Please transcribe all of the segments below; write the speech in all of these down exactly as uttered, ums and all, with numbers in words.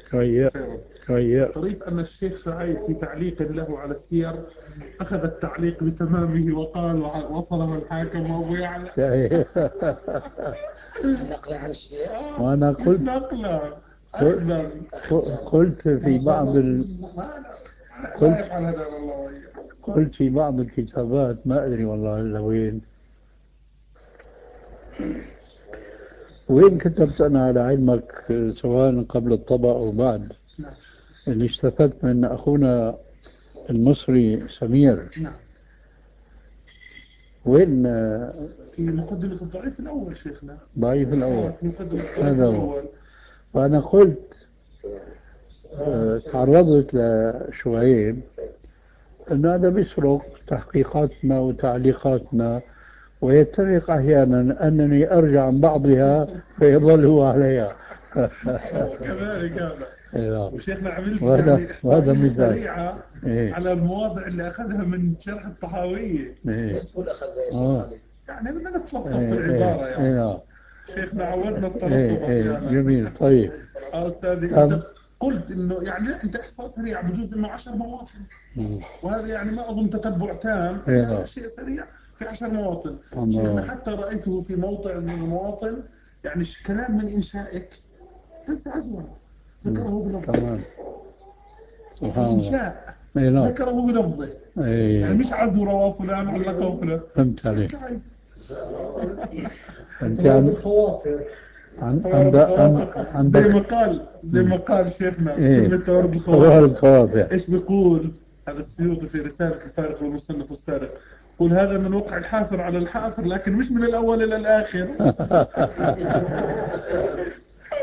خير خير. طريف أن الشيخ شعيب في تعليق له على السير أخذ التعليق بتمامه وقال وصله الحاكم وأبو يعلى. نقل عن الشيخ. وأنا قلت نقله قلت في بعض ال... قلت قلت في بعض الكتابات ما أدري والله إلا وين وين كتبت أنا على علمك سواء قبل الطبع أو بعد اللي استفدت من أخونا المصري سمير. نعم. وين؟ في مقدمة الضعيف الأول شيخنا. ضعيف الأول. في مقدمة الضعيف الأول. وأنا قلت أه تعرضت لشعيب أن هذا بيسرق تحقيقاتنا وتعليقاتنا ويتفق أحيانا أنني أرجع عن بعضها فيظل هو عليها. كذلك هذا. وشيخنا عملت يعني هذا مثال سريعة إيه؟ على المواضع اللي أخذها من شرح الطحاوية. إيه؟ آه. يعني بدنا نتلطف إيه؟ بالعبارة إيه؟ يعني إيه؟ شيخنا عودنا التلطف. إيه؟ إيه؟ جميل. طيب آه أستاذي أنت قلت إنه يعني أنت إحصاء سريع بجوز إنه عشر مواطن وهذا يعني ما أظن تتبع تام. إيه؟ شيء سريع في عشر مواطن. شيخنا حتى رأيته في موضع من المواطن يعني كلام من إنشائك بس عزوة ذكره بلفظه. تمام. سبحان الله. إنشاء إيه؟ ذكره بلفظه. إيه؟ يعني مش عزو رواه فلان علقه فلان. فهمت عليك. أنت عن الخواطر. عن عن عن زي ما قال زي ما قال شيخنا إيه؟ كلمة ورد الخواطر. إيش بيقول هذا السيوطي في رسالة الفارق والمصنف والسارق؟ قل هذا من وقع الحافر على الحافر لكن مش من الأول إلى الآخر.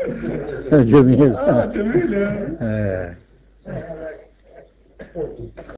جميل. آه جميل. آه.